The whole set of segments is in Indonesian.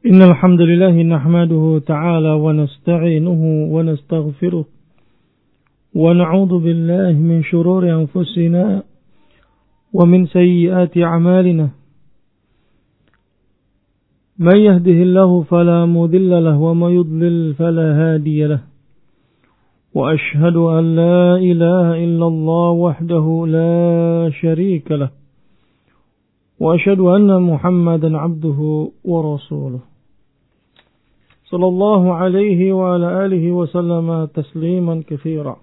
إن الحمد لله نحمده تعالى ونستعينه ونستغفره ونعوذ بالله من شرور أنفسنا ومن سيئات أعمالنا من يهده الله فلا مضل له وما يضلل فلا هادي له وأشهد أن لا إله إلا الله وحده لا شريك له وأشهد أن محمدا عبده ورسوله صلى الله عليه وعلى آله وسلم تسليما كثيرا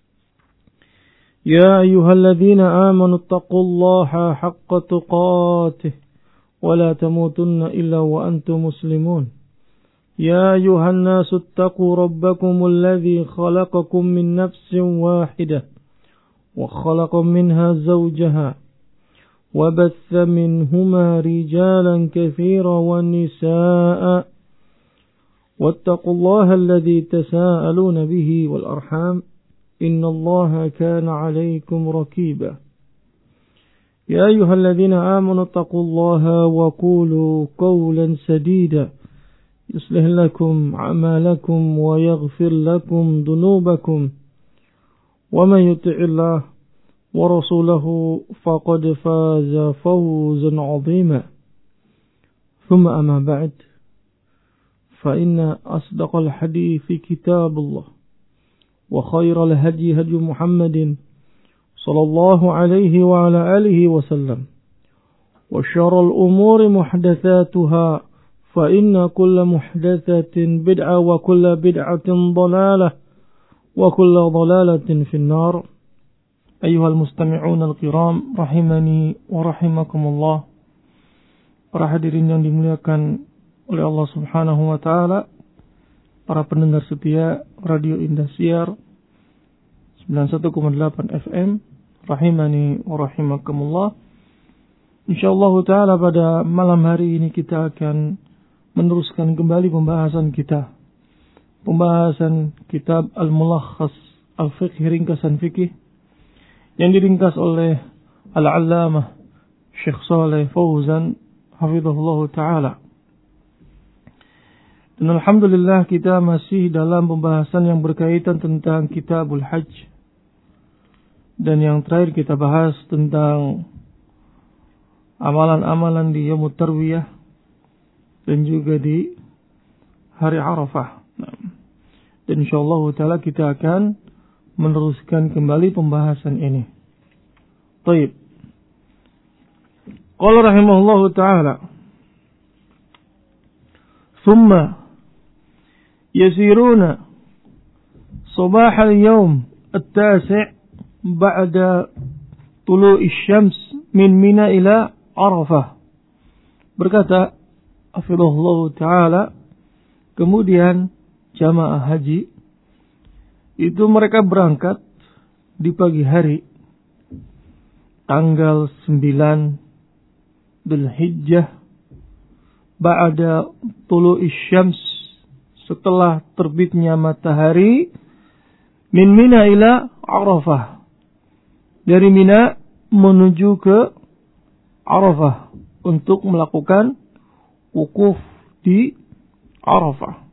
يا أيها الذين آمنوا اتقوا الله حق تقاته ولا تموتن إلا وأنتم مسلمون يا أيها الناس اتقوا ربكم الذي خلقكم من نفس واحدة وخلق منها زوجها وبث منهما رجالا كثيرا ونساء واتقوا الله الذي تساءلون به والأرحام إن الله كان عليكم رقيبا يا أيها الذين آمنوا اتقوا الله وقولوا قولا سديدا يصلح لكم أعمالكم ويغفر لكم ذنوبكم ومن يطع الله ورسوله فقد فاز فوزا عظيما ثم أما بعد فإن أصدق الحديث كتاب الله وخير الهدي هدي محمد صلى الله عليه وعلى آله وسلم وشر الأمور محدثاتها فإن كل محدثة بدعة وكل بدعة ضلالة وكل ضلالة في النار أيها المستمعون الكرام rahimani wa rahimakumullah. Para hadirin yang dimuliakan oleh Allah Subhanahu wa taala, para pendengar setia Radio Indosiar 91,8 FM, rahimani wa rahimakumullah. Insyaallah taala pada malam hari ini kita akan meneruskan kembali pembahasan kita. Pembahasan kitab Al-Mulakhas Al-Fiqh, ringkasan fikih yang diringkas oleh Al-Allamah Syekh Shalih Fauzan hafizahullah ta'ala. Dan alhamdulillah kita masih dalam pembahasan yang berkaitan tentang Kitabul Hajj. Dan yang terakhir kita bahas tentang amalan-amalan di Yaumut Tarwiyah dan juga di hari Arafah. Dan insyaallah ta'ala kita akan meneruskan kembali pembahasan ini. Baik. Qala rahimahullahu ta'ala, "Thumma yasiruna sabah al-yawm at-tasi' ba'da tulu'i syams min Mina ila Arafah." Berkata hafizahullahu ta'ala, kemudian jamaah haji itu mereka berangkat di pagi hari tanggal 9 Dzulhijjah ba'da tulu'i syams, setelah terbitnya matahari, min Mina ila Arafah, dari Mina menuju ke Arafah untuk melakukan wukuf di Arafah.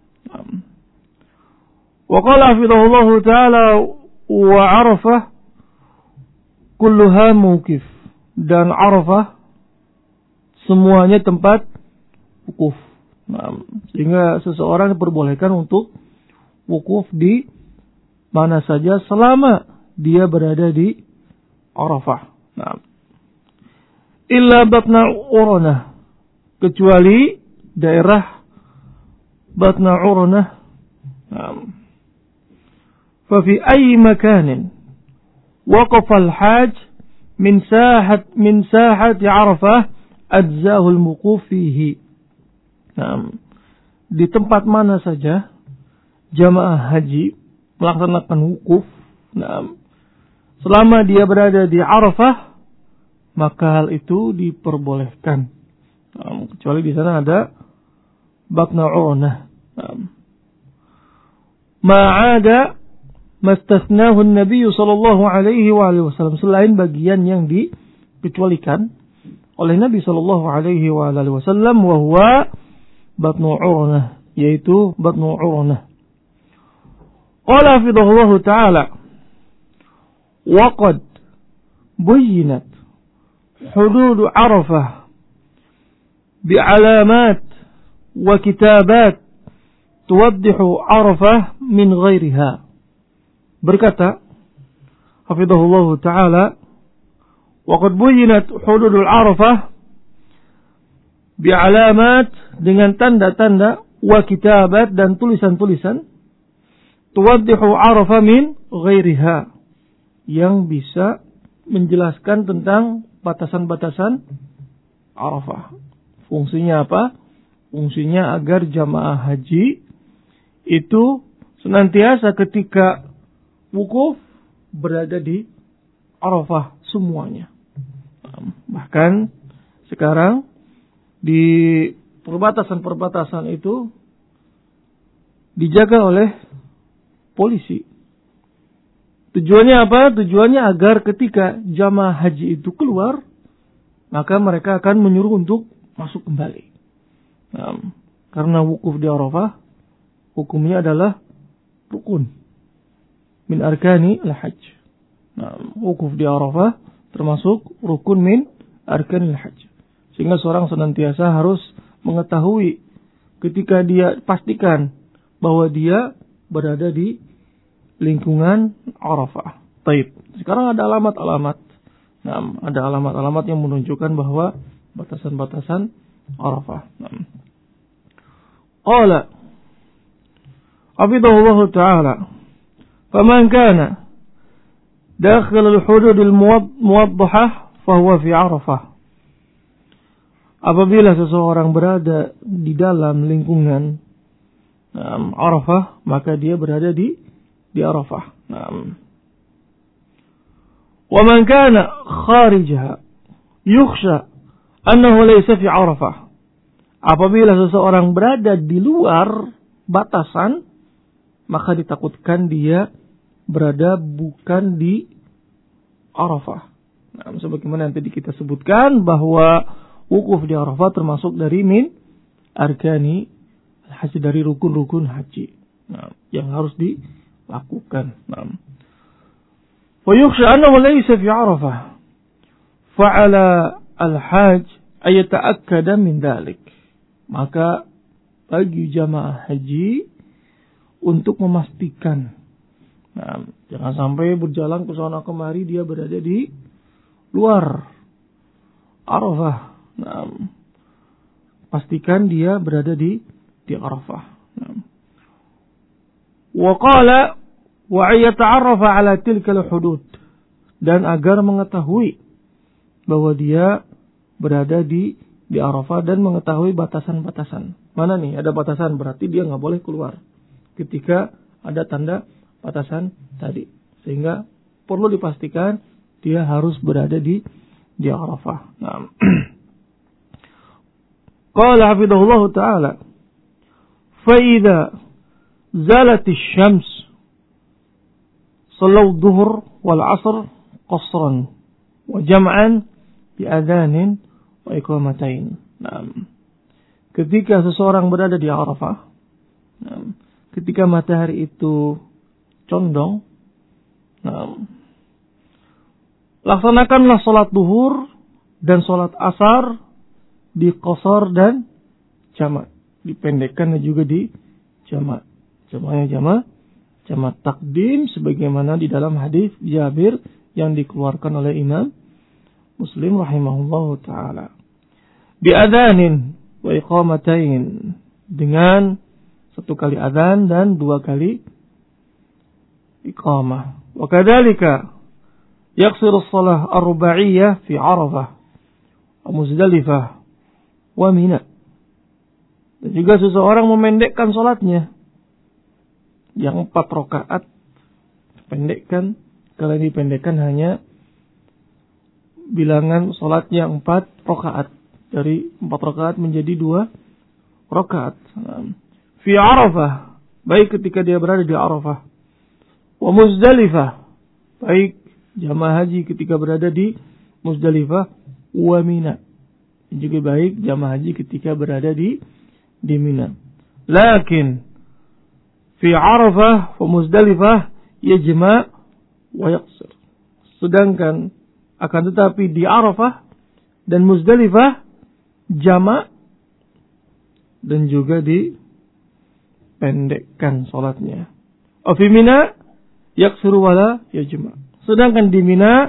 Wa qala hafizahullahu ta'ala wa Arafah kulluha mawqif, dan Arafah semuanya tempat wukuf. Sehingga seseorang diperbolehkan untuk wukuf di mana saja selama dia berada di Arafah. Illa batna Uranah, kecuali daerah batna Uranah. ففي أي مكان وقف الحاج من ساحة عرفة أجزاه الوقوف فيه. Di tempat mana saja jamaah haji melaksanakan wukuf, selama dia berada di Arafah, maka hal itu diperbolehkan. Kecuali di sana ada batna Uranah. Ma'ada mastasnahu Nabi sallallahu alaihi wasallam, selain bagian yang dikecualikan oleh Nabi sallallahu alaihi wasallam, wa huwa Batnu Urnah, yaitu Batnu Urnah. Qala hafidhahullah ta'ala, waqad buyyinat hudud Arafah bi'alamat wa kitabat tuwaddihu Arafah min ghairiha. Berkata hafidhahullah ta'ala, waqad buyyinat hududul Arafah bi'alamat, dengan tanda-tanda, wa kitabat, dan tulisan-tulisan, tuwaddihu Arafah min ghairiha, yang bisa menjelaskan tentang batasan-batasan Arafah. Fungsinya apa? Fungsinya agar jamaah haji itu senantiasa ketika wukuf berada di Arafah semuanya. Bahkan sekarang di perbatasan-perbatasan itu dijaga oleh polisi. Tujuannya apa? Tujuannya agar ketika jamaah haji itu keluar, maka mereka akan menyuruh untuk masuk kembali. Karena wukuf di Arafah hukumnya adalah rukun min arkani al-hajj. Wukuf di Arafah termasuk rukun min arkani al-hajj. Sehingga seorang senantiasa harus mengetahui ketika dia pastikan bahwa dia berada di lingkungan Arafah. Taib. Sekarang ada alamat-alamat. Ada alamat-alamat yang menunjukkan bahwa batasan-batasan Arafah. Qala hafidhahullah ta'ala, faman kana dakhil al-hudud al-muwaddahah fahuwa fi Arafah. Apabila seseorang berada di dalam lingkungan Arafah, maka dia berada di Arafah. Wa man kana kharijaha yukhsha annahu laysa fi Arafah. Apabila seseorang berada di luar batasan, maka ditakutkan dia berada bukan di Arafah. Sebagaimana nanti kita sebutkan bahwa wukuf di Arafah termasuk dari min arkani haji, dari rukun-rukun haji yang harus dilakukan. Wa yukhsha annahu laysa fi Arafah, fa'ala al-hajj ay yata'akkada min dhalik. Maka bagi jamaah haji untuk memastikan, jangan sampai berjalan ke sana kemari dia berada di luar Arafah. Pastikan dia berada di Arafah. Wa qala wa yata'arrafa ala tilka al-hudud, dan agar mengetahui bahwa dia berada di Arafah dan mengetahui batasan-batasan. Mana nih ada batasan, berarti dia nggak boleh keluar ketika ada tanda batasan tadi. Sehingga perlu dipastikan dia harus berada di Arafah. Qala hafidhahullah ta'ala, fa idza zalat asy-syams sallaw dhuhr wal 'ashr qasran wa jam'an bi adzanin wa iqamatain. Ketika seseorang berada di Arafah, ketika matahari itu condong, laksanakanlah salat duhur dan salat asar di qasar dan jamak, dipendekkan dan juga di jamak. Jamaknya jamak takdim sebagaimana di dalam hadis Jabir yang dikeluarkan oleh Imam Muslim rahimahullahu taala. Bi adzanin wa iqamatain, dengan satu kali adzan dan dua kali iqamah. Wa kadzalika yaqsiru shalah ar-ruba'iyyah fi Arafah wa Muzdalifah wa Mina. Dan juga seseorang memendekkan salatnya yang 4 rakaat, pendekkan. Kalau dipendekkan hanya bilangan salatnya 4 rakaat, dari 4 rakaat menjadi 2 rakaat. Fi Arafah, baik ketika dia berada di Arafah. Wa Muzdalifah, baik jamaah haji ketika berada di Muzdalifah. Wa Mina, juga baik jamaah haji ketika berada di di Mina. Lakin fi Arafah wa Muzdalifah yajma' wa yaqsir. Sedangkan akan tetapi di Arafah dan Muzdalifah jama' dan juga dipendekkan salatnya. Fi Mina yaqsiru wala yajma'. Sedangkan di Mina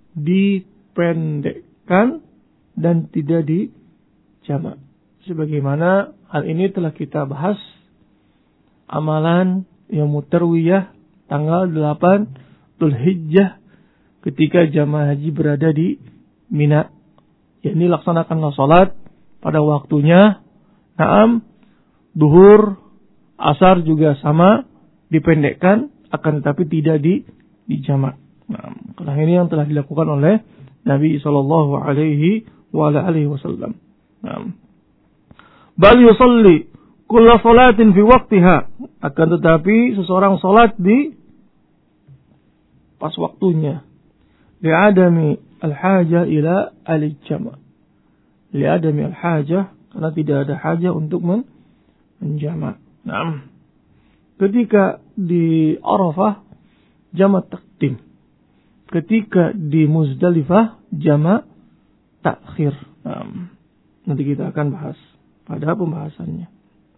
dipendekkan dan tidak dijama'. Sebagaimana hal ini telah kita bahas amalan Yaumut Tarwiyah tanggal 8 Dzulhijjah ketika jamaah haji berada di Mina. Yakni laksanakanlah salat pada waktunya. Naam, duhur, asar juga sama dipendekkan, akan tetapi tidak dijama'. Nah, karena ini yang telah dilakukan oleh Nabi sallallahu alaihi wasallam. Nah, bal yusalli kulla salatin fi waqtiha, akan tetapi seseorang salat di pas waktunya. Li'adami al-hajah ila al-jama'. Li'adami al-hajah, karena tidak ada hajah untuk menjama'. Nah, ketika di Arafah jama' taqdim. Ketika di Muzdalifah jama' takhir. Nah, nanti kita akan bahas pada pembahasannya.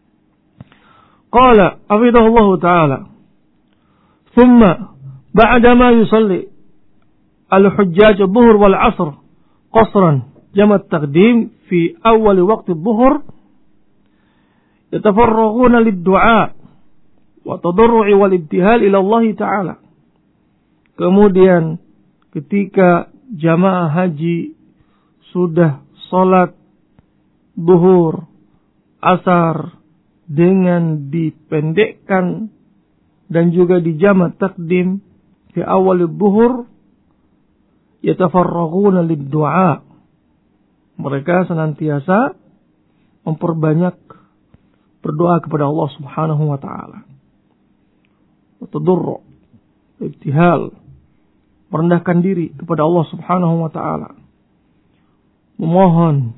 Qala hafidhahullahu ta'ala, thumma ba'dama yusalli al-hujjaj adh-dhuhr wal 'ashr qasran jama' taqdim fi awal waqti adh-dhuhr yatafarraghuna lid-du'a wa tadarru'i wal ibtihal ila Allah ta'ala. Kemudian ketika jamaah haji sudah salat zuhur, asar dengan dipendekkan dan juga dijama' takdim di awal zuhur, yatafarraghuna lid-du'a. Mereka senantiasa memperbanyak berdoa kepada Allah Subhanahu wa taala. Wa tadarru', ibtihal, merendahkan diri kepada Allah Subhanahu wa taala. Memohon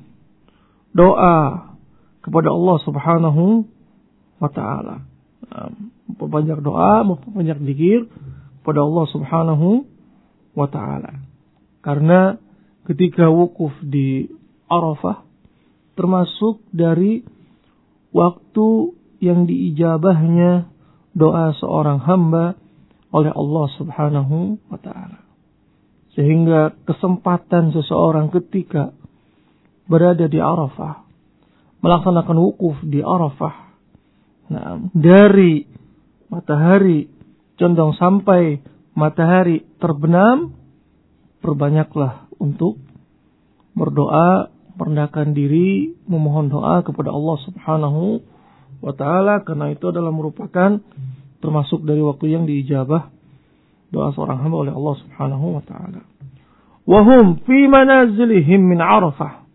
doa kepada Allah Subhanahu wa taala. Memperbanyak doa, memperbanyak zikir kepada Allah Subhanahu wa taala. Karena ketika wukuf di Arafah termasuk dari waktu yang diijabahnya doa seorang hamba oleh Allah Subhanahu wa taala. Sehingga kesempatan seseorang ketika berada di Arafah, melaksanakan wukuf di Arafah, nah, dari matahari condong sampai matahari terbenam, perbanyaklah untuk berdoa, merendahkan diri, memohon doa kepada Allah Subhanahu wa taala, karena itu adalah merupakan termasuk dari waktu yang diijabah doa seorang hamba oleh Allah Subhanahu wa taala. Wa hum fi manazilihim min Arafah.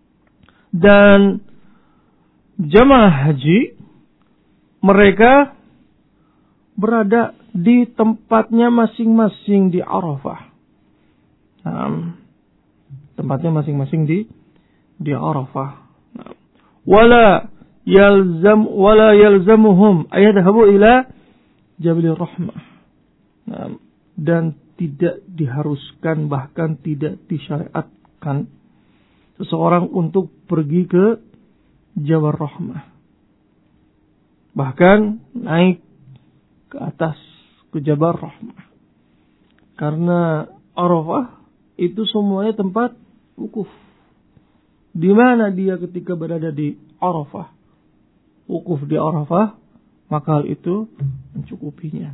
Dan jamaah haji mereka berada di tempatnya masing-masing di Arafah. Tempatnya masing-masing di Arafah. Wala yalzamuhum ayadhabu ila Jabalir Rahmah. Dan tidak diharuskan, bahkan tidak disyariatkan seseorang untuk pergi ke Jabal Rahmah. Bahkan naik ke atas ke Jabal Rahmah. Karena Arafah itu semuanya tempat wukuf. Di mana dia ketika berada di Arafah, wukuf di Arafah, maka hal itu mencukupinya.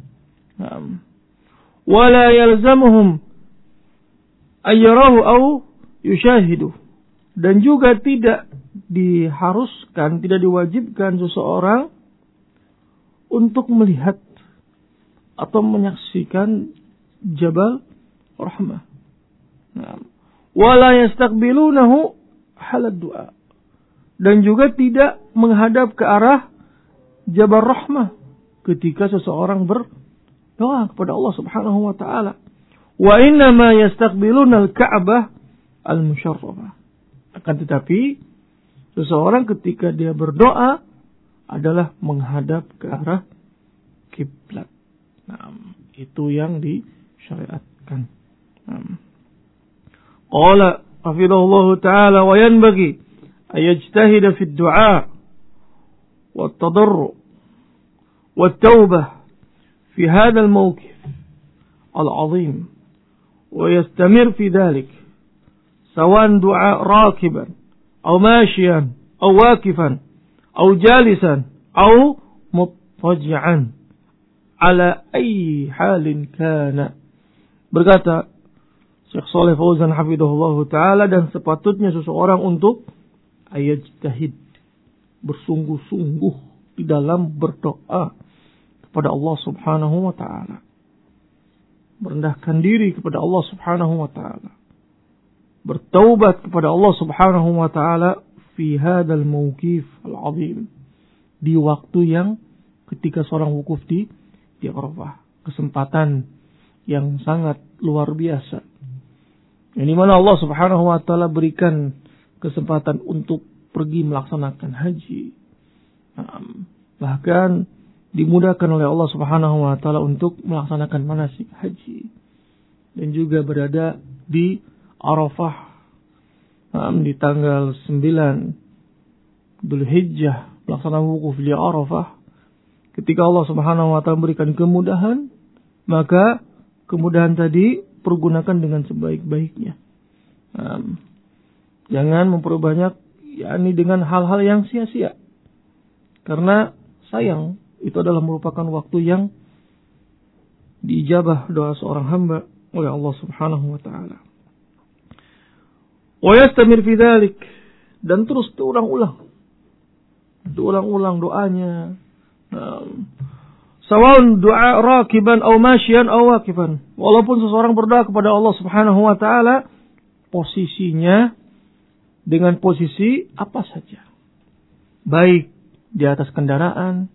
Wala yalzamuhum ayyarahu aw yushahidu. Dan juga tidak diharuskan, tidak diwajibkan seseorang untuk melihat atau menyaksikan Jabal Rahmah. Wala yastaqbilunahu halad du'a. Dan juga tidak menghadap ke arah Jabal Rahmah ketika seseorang berdoa kepada Allah Subhanahu wa taala. Wa inna ma yastaqbiluna al-Ka'bah al-musharrafah. Akan tetapi seseorang ketika dia berdoa adalah menghadap ke arah kiblat. Nah, itu yang disyariatkan. Qala hafizahullah ta'ala wa yanbaghi ayajtahida fi ad-du'a wa at-tadarru' wa at-taubah fi hadha al-mawqif al-'azim wa yastamir fi dhalik sawan du'a rakiban aw mashiyan aw waqifan aw jalisan aw muttaji'an ala ayyi halin kana. Berkata Syekh Shalih Fauzan hafizahullah ta'ala, dan sepatutnya seseorang untuk ayajtahid, bersungguh-sungguh di dalam berdoa kepada Allah subhanahu wa ta'ala. Merendahkan diri kepada Allah subhanahu wa ta'ala. Bertaubat kepada Allah subhanahu wa ta'ala fi hadal mawqif al-azim. Di waktu yang ketika seorang wukuf di Arafah. Kesempatan yang sangat luar biasa. Yang dimana Allah subhanahu wa ta'ala berikan kesempatan untuk pergi melaksanakan haji. Bahkan dimudahkan oleh Allah subhanahu wa ta'ala untuk melaksanakan manasik haji. Dan juga berada di Arafah di tanggal 9 Dzulhijjah, pelaksanaan wukuf di Arafah. Ketika Allah subhanahu wa ta'ala berikan kemudahan, maka kemudahan tadi pergunakan dengan sebaik-baiknya. Jangan memperbanyak yakni dengan hal-hal yang sia-sia. Karena sayang, itu adalah merupakan waktu yang diijabah doa seorang hamba oleh Allah subhanahu wa ta'ala. Wa yastamir fi dzalik, dan terus diulang-ulang doanya. Sawaun doa rakiban atau masyian atau waqifan. Walaupun seseorang berdoa kepada Allah subhanahu wa ta'ala, posisinya dengan posisi apa saja. Baik di atas kendaraan,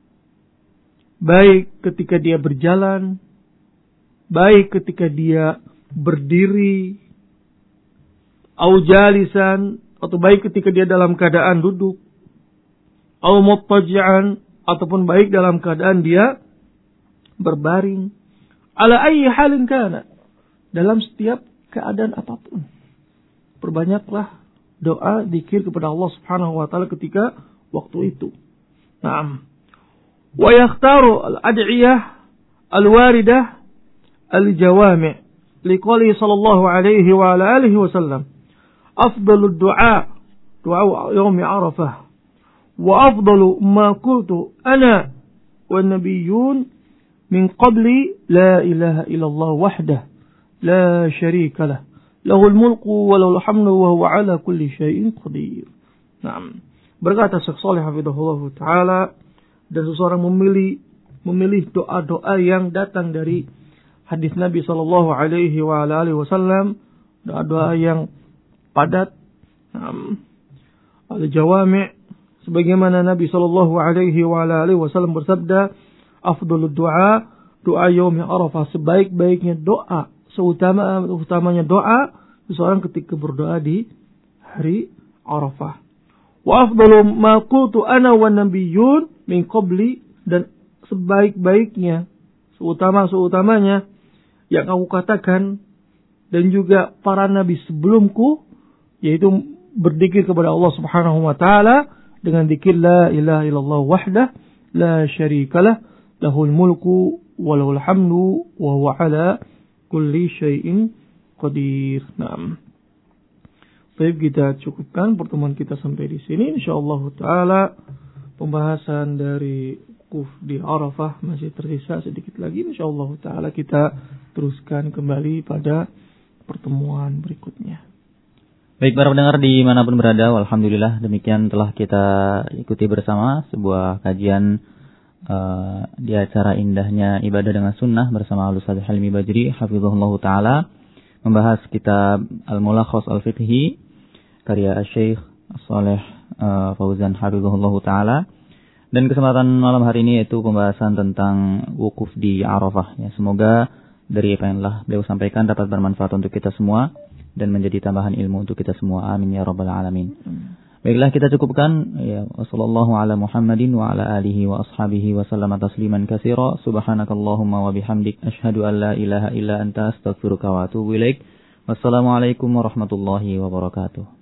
baik ketika dia berjalan, baik ketika dia berdiri, au jalisan, atau baik ketika dia dalam keadaan duduk, au muttaji'an, ataupun baik dalam keadaan dia berbaring. Ala ayyi halin kana, dalam setiap keadaan apapun. Perbanyaklah doa zikir kepada Allah subhanahu wa ta'ala ketika waktu itu. Naam. Wa yakhtaru al-ad'iyah al-waridah al-jawami' liqali sallallahu alaihi wa ala alihi wa sallam afdalud du'a yaumi Arafah wa afdalu ma qultu ana wan nabiyyun min qabli la ilaha illallah wahdah la syarika lah lahul mulku wa lahul hamdu wa huwa ala kulli syai'in qadir. Naam. Berkata Syekh Shalih hafizahullah taala, dan seseorang memilih doa-doa yang datang dari hadis Nabi sallallahu alaihi wa alihi wasallam, doa-doa yang padat, al-jawami', sebagaimana Nabi sallallahu alaihi wa alihi wasallam bersabda, afdhalud du'a doa yaumi Arafah, sebaik-baiknya doa, seutamanya doa seseorang ketika berdoa di hari Arafah. Wa afdalu ma qultu ana wan nabiyyun min qabli, dan sebaik-baiknya, seutamanya yang aku katakan dan juga para nabi sebelumku, yaitu berzikir kepada Allah Subhanahu wa taala dengan zikir la ilaha illallah wahdah la syarikalah lahul mulku wa lahul hamdu wa huwa ala kulli syai'in qadir. Naam. Baik, kita cukupkan pertemuan kita sampai di sini. Insyaallah taala pembahasan dari wukuf di Arafah masih tersisa sedikit lagi. Insyaallah taala kita teruskan kembali pada pertemuan berikutnya. Baik para pendengar dimanapun berada, alhamdulillah demikian telah kita ikuti bersama sebuah kajian di acara indahnya ibadah dengan sunnah bersama Al-Ustaz Hilmi Bajri hafizahullah ta'ala, membahas kitab Al-Mulakhas Al-Fiqhi karya Syekh Shalih Fauzan hafizahullah ta'ala. Dan kesempatan malam hari ini yaitu pembahasan tentang wukuf di Arafah. Ya, semoga dari apa yang telah beliau sampaikan dapat bermanfaat untuk kita semua dan menjadi tambahan ilmu untuk kita semua. Amin ya rabbal alamin. Baiklah, kita cukupkan. Ya, wassallallahu ala Muhammadin wa ala alihi wa ashabihi wa sallama tasliman katsira. Subhanakallahumma wa bihamdik asyhadu an la ilaha illa anta astaghfiruka wa atubu ilaik. Wassalamualaikum warahmatullahi wabarakatuh.